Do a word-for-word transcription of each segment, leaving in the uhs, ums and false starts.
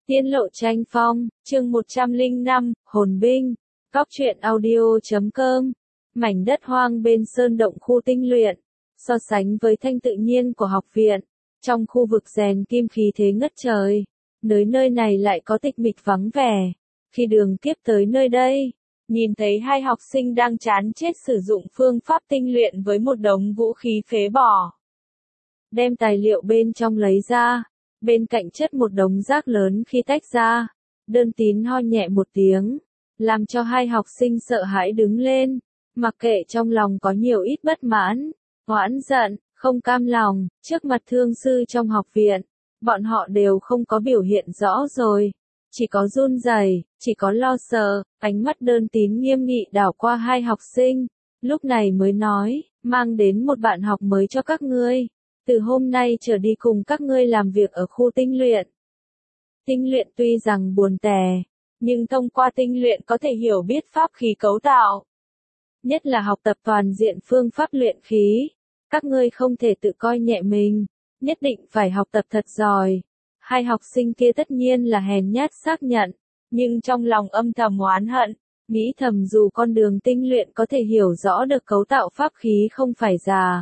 Tiên lộ tranh phong, chương một trăm lẻ năm, hồn binh, Cóc truyện audio chấm com, mảnh đất hoang bên sơn động khu tinh luyện, so sánh với thanh tự nhiên của học viện, trong khu vực rèn kim khí thế ngất trời, nơi nơi này lại có tịch mịch vắng vẻ. Khi Đường Kiếp tới nơi đây, nhìn thấy hai học sinh đang chán chết sử dụng phương pháp tinh luyện với một đống vũ khí phế bỏ. Đem tài liệu bên trong lấy ra, bên cạnh chất một đống rác lớn khi tách ra, Đơn Tín ho nhẹ một tiếng, làm cho hai học sinh sợ hãi đứng lên, mặc kệ trong lòng có nhiều ít bất mãn, oán giận, không cam lòng, trước mặt thương sư trong học viện, bọn họ đều không có biểu hiện rõ rồi, chỉ có run rẩy, chỉ có lo sợ. Ánh mắt Đơn Tín nghiêm nghị đảo qua hai học sinh, lúc này mới nói, mang đến một bạn học mới cho các ngươi. Từ hôm nay trở đi cùng các ngươi làm việc ở khu tinh luyện. Tinh luyện tuy rằng buồn tẻ, nhưng thông qua tinh luyện có thể hiểu biết pháp khí cấu tạo. Nhất là học tập toàn diện phương pháp luyện khí. Các ngươi không thể tự coi nhẹ mình, nhất định phải học tập thật giỏi. Hai học sinh kia tất nhiên là hèn nhát xác nhận, nhưng trong lòng âm thầm oán hận, nghĩ thầm dù con đường tinh luyện có thể hiểu rõ được cấu tạo pháp khí không phải già.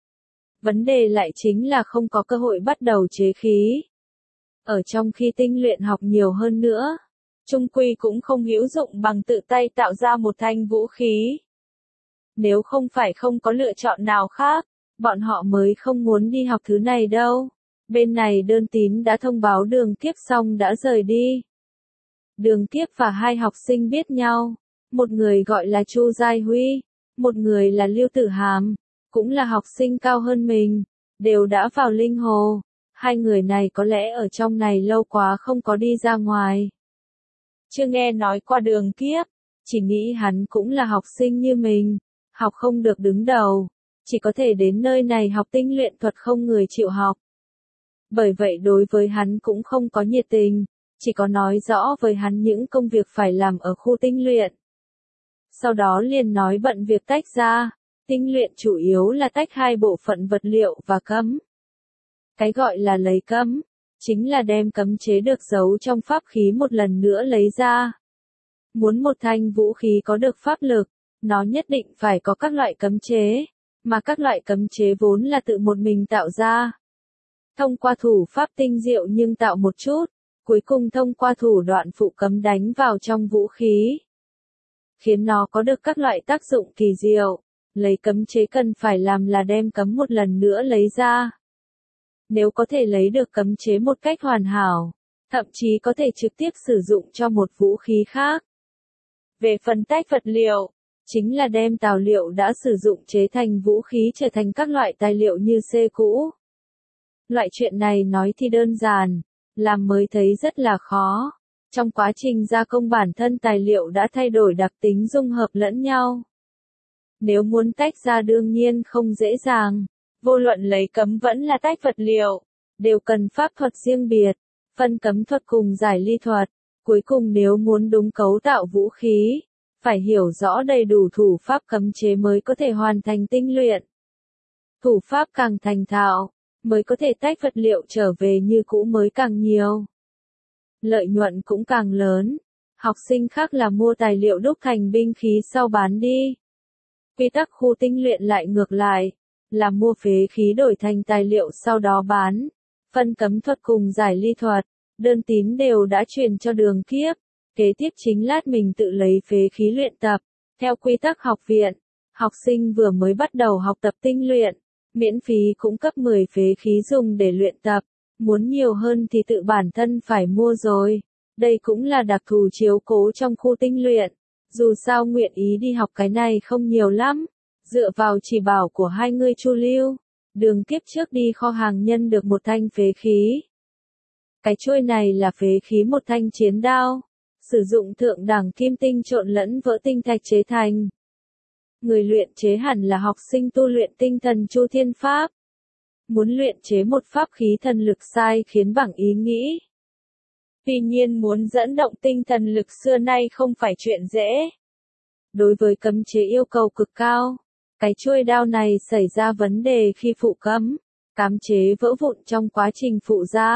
Vấn đề lại chính là không có cơ hội bắt đầu chế khí. Ở trong khi tinh luyện học nhiều hơn nữa, chung quy cũng không hữu dụng bằng tự tay tạo ra một thanh vũ khí. Nếu không phải không có lựa chọn nào khác, bọn họ mới không muốn đi học thứ này đâu. Bên này Đơn Tín đã thông báo Đường Kiếp xong đã rời đi. Đường Kiếp và hai học sinh biết nhau, một người gọi là Chu Giai Huy, một người là Lưu Tử Hàm. Cũng là học sinh cao hơn mình, đều đã vào linh hồ, hai người này có lẽ ở trong này lâu quá không có đi ra ngoài. Chưa nghe nói qua Đường Kiếp, chỉ nghĩ hắn cũng là học sinh như mình, học không được đứng đầu, chỉ có thể đến nơi này học tinh luyện thuật không người chịu học. Bởi vậy đối với hắn cũng không có nhiệt tình, chỉ có nói rõ với hắn những công việc phải làm ở khu tinh luyện. Sau đó liền nói bận việc tách ra. Tinh luyện chủ yếu là tách hai bộ phận vật liệu và cấm. Cái gọi là lấy cấm, chính là đem cấm chế được giấu trong pháp khí một lần nữa lấy ra. Muốn một thanh vũ khí có được pháp lực, nó nhất định phải có các loại cấm chế, mà các loại cấm chế vốn là tự một mình tạo ra. Thông qua thủ pháp tinh diệu nhưng tạo một chút, cuối cùng thông qua thủ đoạn phụ cấm đánh vào trong vũ khí, khiến nó có được các loại tác dụng kỳ diệu. Lấy cấm chế cần phải làm là đem cấm một lần nữa lấy ra. Nếu có thể lấy được cấm chế một cách hoàn hảo, thậm chí có thể trực tiếp sử dụng cho một vũ khí khác. Về phần tách vật liệu, chính là đem tài liệu đã sử dụng chế thành vũ khí trở thành các loại tài liệu như xê cũ. Loại chuyện này nói thì đơn giản, làm mới thấy rất là khó. Trong quá trình gia công bản thân tài liệu đã thay đổi đặc tính dung hợp lẫn nhau. Nếu muốn tách ra đương nhiên không dễ dàng, vô luận lấy cấm vẫn là tách vật liệu, đều cần pháp thuật riêng biệt, phân cấm thuật cùng giải ly thuật, cuối cùng nếu muốn đúng cấu tạo vũ khí, phải hiểu rõ đầy đủ thủ pháp cấm chế mới có thể hoàn thành tinh luyện. Thủ pháp càng thành thạo, mới có thể tách vật liệu trở về như cũ mới càng nhiều. Lợi nhuận cũng càng lớn, học sinh khác là mua tài liệu đúc thành binh khí sau bán đi. Quy tắc khu tinh luyện lại ngược lại, là mua phế khí đổi thành tài liệu sau đó bán. Phân cấm thuật cùng giải ly thuật, Đơn Tín đều đã truyền cho Đường Kiếp. Kế tiếp chính lát mình tự lấy phế khí luyện tập. Theo quy tắc học viện, học sinh vừa mới bắt đầu học tập tinh luyện, miễn phí cung cấp mười phế khí dùng để luyện tập. Muốn nhiều hơn thì tự bản thân phải mua rồi. Đây cũng là đặc thù chiếu cố trong khu tinh luyện. Dù sao nguyện ý đi học cái này không nhiều lắm, dựa vào chỉ bảo của hai người Chu Lưu, Đường Kiếp trước đi kho hàng nhân được một thanh phế khí. Cái chuôi này là phế khí một thanh chiến đao, sử dụng thượng đẳng kim tinh trộn lẫn vỡ tinh thạch chế thành. Người luyện chế hẳn là học sinh tu luyện tinh thần Chu Thiên Pháp. Muốn luyện chế một pháp khí thần lực sai khiến bằng ý nghĩ. Tuy nhiên muốn dẫn động tinh thần lực xưa nay không phải chuyện dễ. Đối với cấm chế yêu cầu cực cao, cái chuôi đao này xảy ra vấn đề khi phụ cấm, cấm chế vỡ vụn trong quá trình phụ ra,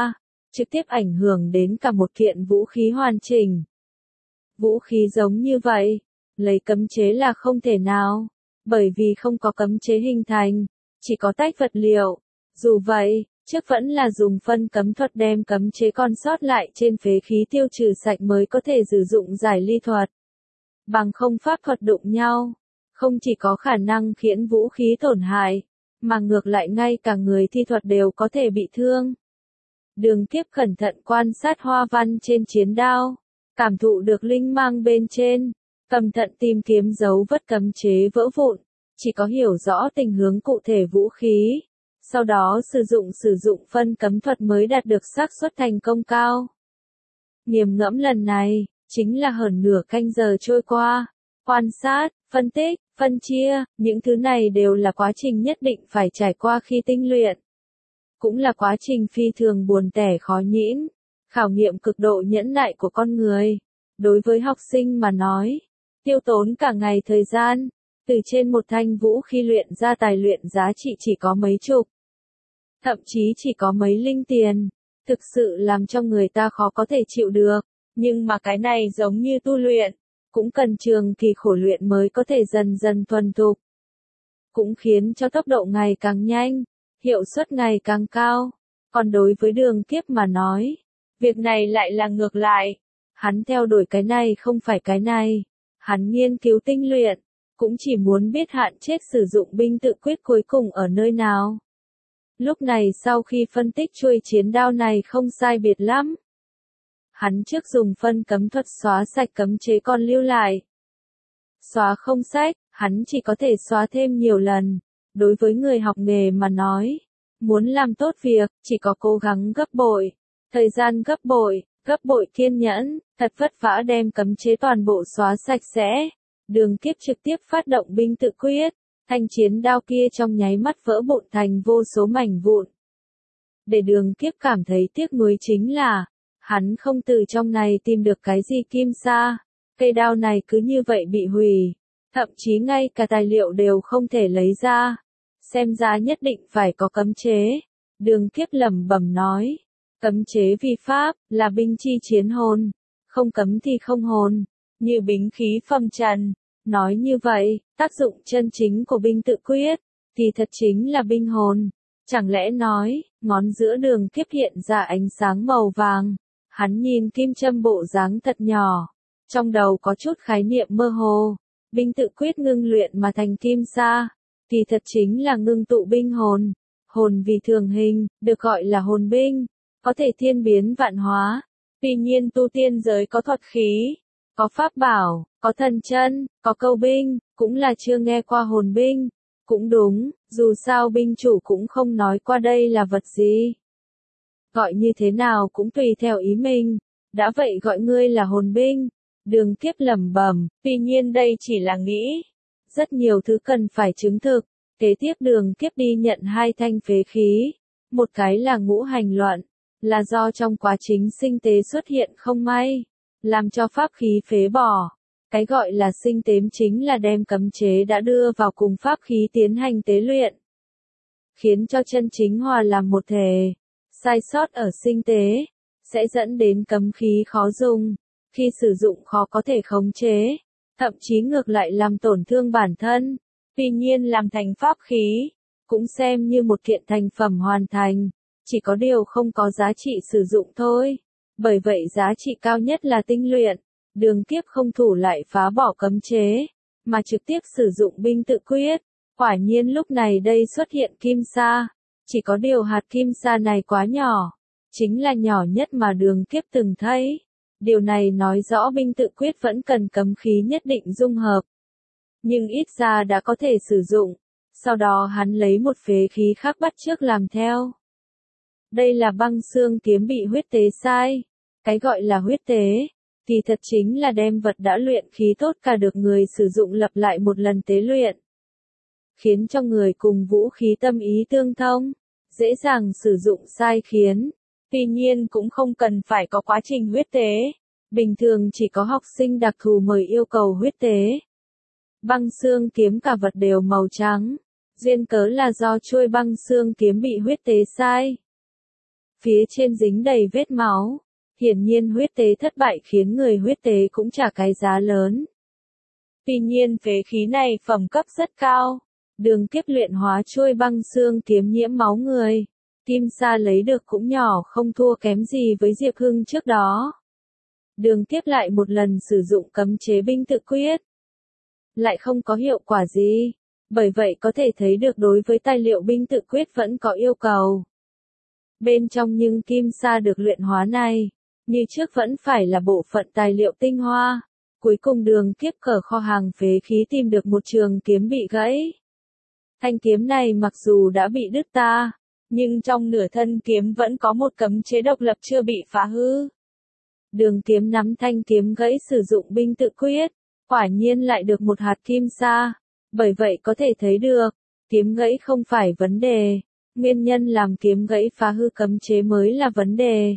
trực tiếp ảnh hưởng đến cả một kiện vũ khí hoàn chỉnh. Vũ khí giống như vậy, lấy cấm chế là không thể nào, bởi vì không có cấm chế hình thành, chỉ có tách vật liệu. Dù vậy, trước vẫn là dùng phân cấm thuật đem cấm chế còn sót lại trên phế khí tiêu trừ sạch mới có thể sử dụng giải ly thuật. Bằng không pháp thuật đụng nhau, không chỉ có khả năng khiến vũ khí tổn hại, mà ngược lại ngay cả người thi thuật đều có thể bị thương. Đường Kiếp cẩn thận quan sát hoa văn trên chiến đao, cảm thụ được linh mang bên trên, cẩn thận tìm kiếm dấu vết cấm chế vỡ vụn, chỉ có hiểu rõ tình hướng cụ thể vũ khí, sau đó sử dụng sử dụng phân cấm thuật mới đạt được xác suất thành công cao. Nghiền ngẫm lần này, chính là hơn nửa canh giờ trôi qua, quan sát, phân tích, phân chia, những thứ này đều là quá trình nhất định phải trải qua khi tinh luyện. Cũng là quá trình phi thường buồn tẻ khó nhịn, khảo nghiệm cực độ nhẫn nại của con người. Đối với học sinh mà nói, tiêu tốn cả ngày thời gian, từ trên một thanh vũ khí luyện ra tài luyện giá trị chỉ có mấy chục, thậm chí chỉ có mấy linh tiền, thực sự làm cho người ta khó có thể chịu được. Nhưng mà cái này giống như tu luyện, cũng cần trường kỳ khổ luyện mới có thể dần dần thuần thục. Cũng khiến cho tốc độ ngày càng nhanh, hiệu suất ngày càng cao. Còn đối với Đường Kiếp mà nói, việc này lại là ngược lại. Hắn theo đuổi cái này không phải cái này. Hắn nghiên cứu tinh luyện, cũng chỉ muốn biết hạn chết sử dụng binh tự quyết cuối cùng ở nơi nào. Lúc này sau khi phân tích chuôi chiến đao này không sai biệt lắm, hắn trước dùng phân cấm thuật xóa sạch cấm chế còn lưu lại. Xóa không sách, hắn chỉ có thể xóa thêm nhiều lần. Đối với người học nghề mà nói, muốn làm tốt việc, chỉ có cố gắng gấp bội, thời gian gấp bội, gấp bội kiên nhẫn, thật vất vả đem cấm chế toàn bộ xóa sạch sẽ. Đường Kiếp trực tiếp phát động binh tự quyết, thanh chiến đao kia trong nháy mắt vỡ vụn thành vô số mảnh vụn. Để Đường Kiếp cảm thấy tiếc nuối chính là, hắn không từ trong này tìm được cái gì kim sa, cây đao này cứ như vậy bị hủy, thậm chí ngay cả tài liệu đều không thể lấy ra. Xem ra nhất định phải có cấm chế. Đường Kiếp lẩm bẩm nói, cấm chế vi pháp, là binh chi chiến hồn, không cấm thì không hồn, như bính khí phẩm trần. Nói như vậy, tác dụng chân chính của binh tự quyết, thì thật chính là binh hồn. Chẳng lẽ nói, ngón giữa Đường Kiếp hiện ra ánh sáng màu vàng, hắn nhìn kim châm bộ dáng thật nhỏ, trong đầu có chút khái niệm mơ hồ. Binh tự quyết ngưng luyện mà thành kim sa, thì thật chính là ngưng tụ binh hồn. Hồn vì thường hình, được gọi là hồn binh, có thể thiên biến vạn hóa. Tuy nhiên tu tiên giới có thuật khí, có pháp bảo, có thần chân, có câu binh, cũng là chưa nghe qua hồn binh. Cũng đúng, dù sao binh chủ cũng không nói qua đây là vật gì. Gọi như thế nào cũng tùy theo ý mình, đã vậy gọi ngươi là hồn binh. Đường Kiếp lẩm bẩm, tuy nhiên đây chỉ là nghĩ. Rất nhiều thứ cần phải chứng thực. Kế tiếp Đường Kiếp đi nhận hai thanh phế khí. Một cái là ngũ hành luận, là do trong quá trình sinh tế xuất hiện không may, làm cho pháp khí phế bỏ. Cái gọi là sinh tếm chính là đem cấm chế đã đưa vào cùng pháp khí tiến hành tế luyện, khiến cho chân chính hòa làm một thể. Sai sót ở sinh tế, sẽ dẫn đến cấm khí khó dùng, khi sử dụng khó có thể khống chế, thậm chí ngược lại làm tổn thương bản thân. Tuy nhiên làm thành pháp khí, cũng xem như một kiện thành phẩm hoàn thành, chỉ có điều không có giá trị sử dụng thôi. Bởi vậy giá trị cao nhất là tinh luyện. Đường Kiếp không thủ lại phá bỏ cấm chế, mà trực tiếp sử dụng binh tự quyết. Quả nhiên lúc này đây xuất hiện kim sa, chỉ có điều hạt kim sa này quá nhỏ, chính là nhỏ nhất mà Đường Kiếp từng thấy. Điều này nói rõ binh tự quyết vẫn cần cấm khí nhất định dung hợp, nhưng ít ra đã có thể sử dụng. Sau đó hắn lấy một phế khí khác bắt chước làm theo. Đây là băng xương kiếm bị huyết tế sai. Cái gọi là huyết tế, thì thật chính là đem vật đã luyện khí tốt cả được người sử dụng lặp lại một lần tế luyện, khiến cho người cùng vũ khí tâm ý tương thông, dễ dàng sử dụng sai khiến. Tuy nhiên cũng không cần phải có quá trình huyết tế. Bình thường chỉ có học sinh đặc thù mới yêu cầu huyết tế. Băng xương kiếm cả vật đều màu trắng, duyên cớ là do chuôi băng xương kiếm bị huyết tế sai. phía trên dính đầy vết máu. Hiển nhiên huyết tế thất bại khiến người huyết tế cũng trả cái giá lớn. Tuy nhiên phế khí này phẩm cấp rất cao. Đường Kiếp luyện hóa trôi băng xương kiếm nhiễm máu người. Kim sa lấy được cũng nhỏ không thua kém gì với Diệp Hưng trước đó. Đường Kiếp lại một lần sử dụng cấm chế binh tự quyết. Lại không có hiệu quả gì. Bởi vậy có thể thấy được đối với tài liệu binh tự quyết vẫn có yêu cầu. Bên trong nhưng kim sa được luyện hóa này, như trước vẫn phải là bộ phận tài liệu tinh hoa. Cuối cùng Đường Kiếp cmở kho hàng phế khí tìm được một trường kiếm bị gãy. Thanh kiếm này mặc dù đã bị đứt ta, nhưng trong nửa thân kiếm vẫn có một cấm chế độc lập chưa bị phá hư. Đường Kiếm nắm thanh kiếm gãy sử dụng binh tự quyết, quả nhiên lại được một hạt kim sa. Bởi vậy có thể thấy được, kiếm gãy không phải vấn đề, nguyên nhân làm kiếm gãy phá hư cấm chế mới là vấn đề.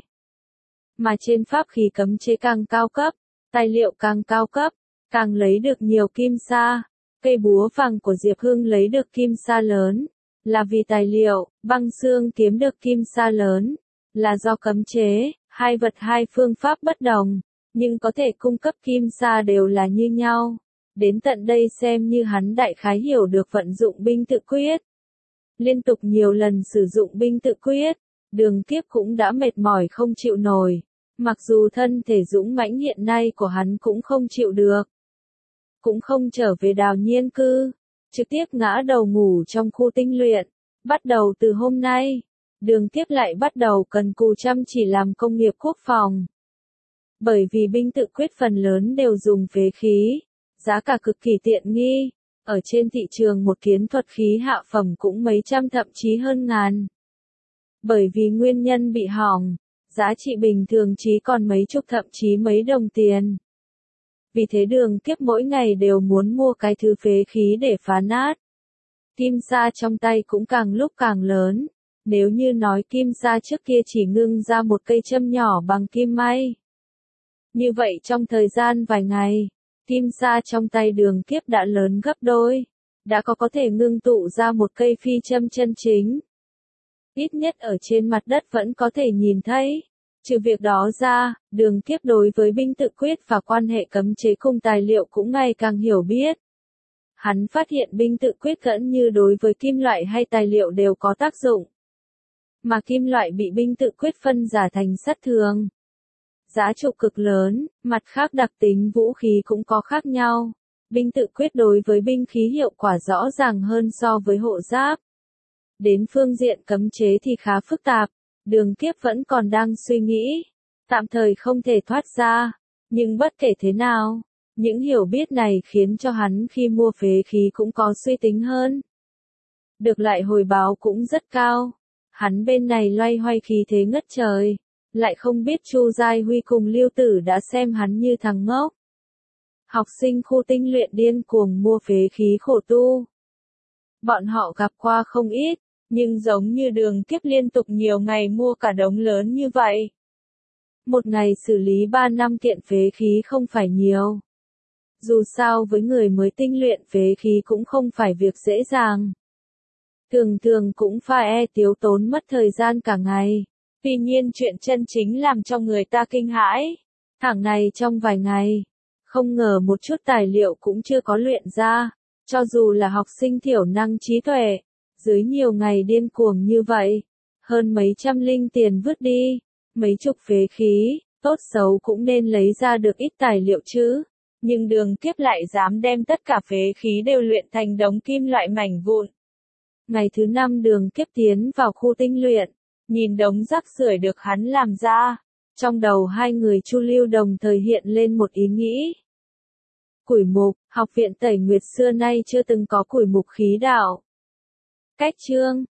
Mà trên pháp khí cấm chế càng cao cấp, tài liệu càng cao cấp, càng lấy được nhiều kim sa. Cây búa vàng của Diệp Hưng lấy được kim sa lớn, là vì tài liệu, băng xương kiếm được kim sa lớn, là do cấm chế, hai vật hai phương pháp bất đồng, nhưng có thể cung cấp kim sa đều là như nhau. Đến tận đây xem như hắn đại khái hiểu được vận dụng binh tự quyết. Liên tục nhiều lần sử dụng binh tự quyết, Đường Kiếp cũng đã mệt mỏi không chịu nổi, mặc dù thân thể dũng mãnh hiện nay của hắn cũng không chịu được. Cũng không trở về Đào Nhiên cư, trực tiếp ngã đầu ngủ trong khu tinh luyện. Bắt đầu từ hôm nay, Đường Kiếp lại bắt đầu cần cù chăm chỉ làm công nghiệp quốc phòng. Bởi vì binh tự quyết phần lớn đều dùng phế khí, giá cả cực kỳ tiện nghi, ở trên thị trường một kiến thuật khí hạ phẩm cũng mấy trăm thậm chí hơn ngàn. Bởi vì nguyên nhân bị hỏng, giá trị bình thường chỉ còn mấy chục thậm chí mấy đồng tiền. Vì thế Đường Kiếp mỗi ngày đều muốn mua cái thứ phế khí để phá nát. Kim sa trong tay cũng càng lúc càng lớn. Nếu như nói kim sa trước kia chỉ ngưng ra một cây châm nhỏ bằng kim may. Như vậy trong thời gian vài ngày, kim sa trong tay Đường Kiếp đã lớn gấp đôi. Đã có có thể ngưng tụ ra một cây phi châm chân chính. Ít nhất ở trên mặt đất vẫn có thể nhìn thấy. Trừ việc đó ra, Đường Kiếp đối với binh tự quyết và quan hệ cấm chế cùng tài liệu cũng ngày càng hiểu biết. Hắn phát hiện binh tự quyết gần như đối với kim loại hay tài liệu đều có tác dụng. Mà kim loại bị binh tự quyết phân giả thành sắt thường. Giá trị cực lớn, mặt khác đặc tính vũ khí cũng có khác nhau. Binh tự quyết đối với binh khí hiệu quả rõ ràng hơn so với hộ giáp. Đến phương diện cấm chế thì khá phức tạp. Đường Kiếp vẫn còn đang suy nghĩ, tạm thời không thể thoát ra, nhưng bất kể thế nào, những hiểu biết này khiến cho hắn khi mua phế khí cũng có suy tính hơn. Được lại hồi báo cũng rất cao, hắn bên này loay hoay khí thế ngất trời, lại không biết Chu Giai Huy cùng Lưu Tử đã xem hắn như thằng ngốc. Học sinh khu tinh luyện điên cuồng mua phế khí khổ tu. Bọn họ gặp qua không ít. Nhưng giống như Đường Kiếp liên tục nhiều ngày mua cả đống lớn như vậy. Một ngày xử lý ba năm kiện phế khí không phải nhiều. Dù sao với người mới tinh luyện phế khí cũng không phải việc dễ dàng. Thường thường cũng phải e tiếu tốn mất thời gian cả ngày. Tuy nhiên chuyện chân chính làm cho người ta kinh hãi. Thằng này trong vài ngày, không ngờ một chút tài liệu cũng chưa có luyện ra. Cho dù là học sinh thiểu năng trí tuệ. Dưới nhiều ngày điên cuồng như vậy, hơn mấy trăm linh tiền vứt đi, mấy chục phế khí, tốt xấu cũng nên lấy ra được ít tài liệu chứ. Nhưng Đường Kiếp lại dám đem tất cả phế khí đều luyện thành đống kim loại mảnh vụn. Ngày thứ năm Đường Kiếp tiến vào khu tinh luyện, nhìn đống rác rưởi được hắn làm ra. Trong đầu hai người Chu Lưu đồng thời hiện lên một ý nghĩ. Củi mục, học viện Tẩy Nguyệt xưa nay chưa từng có củi mục khí đạo. Cách chương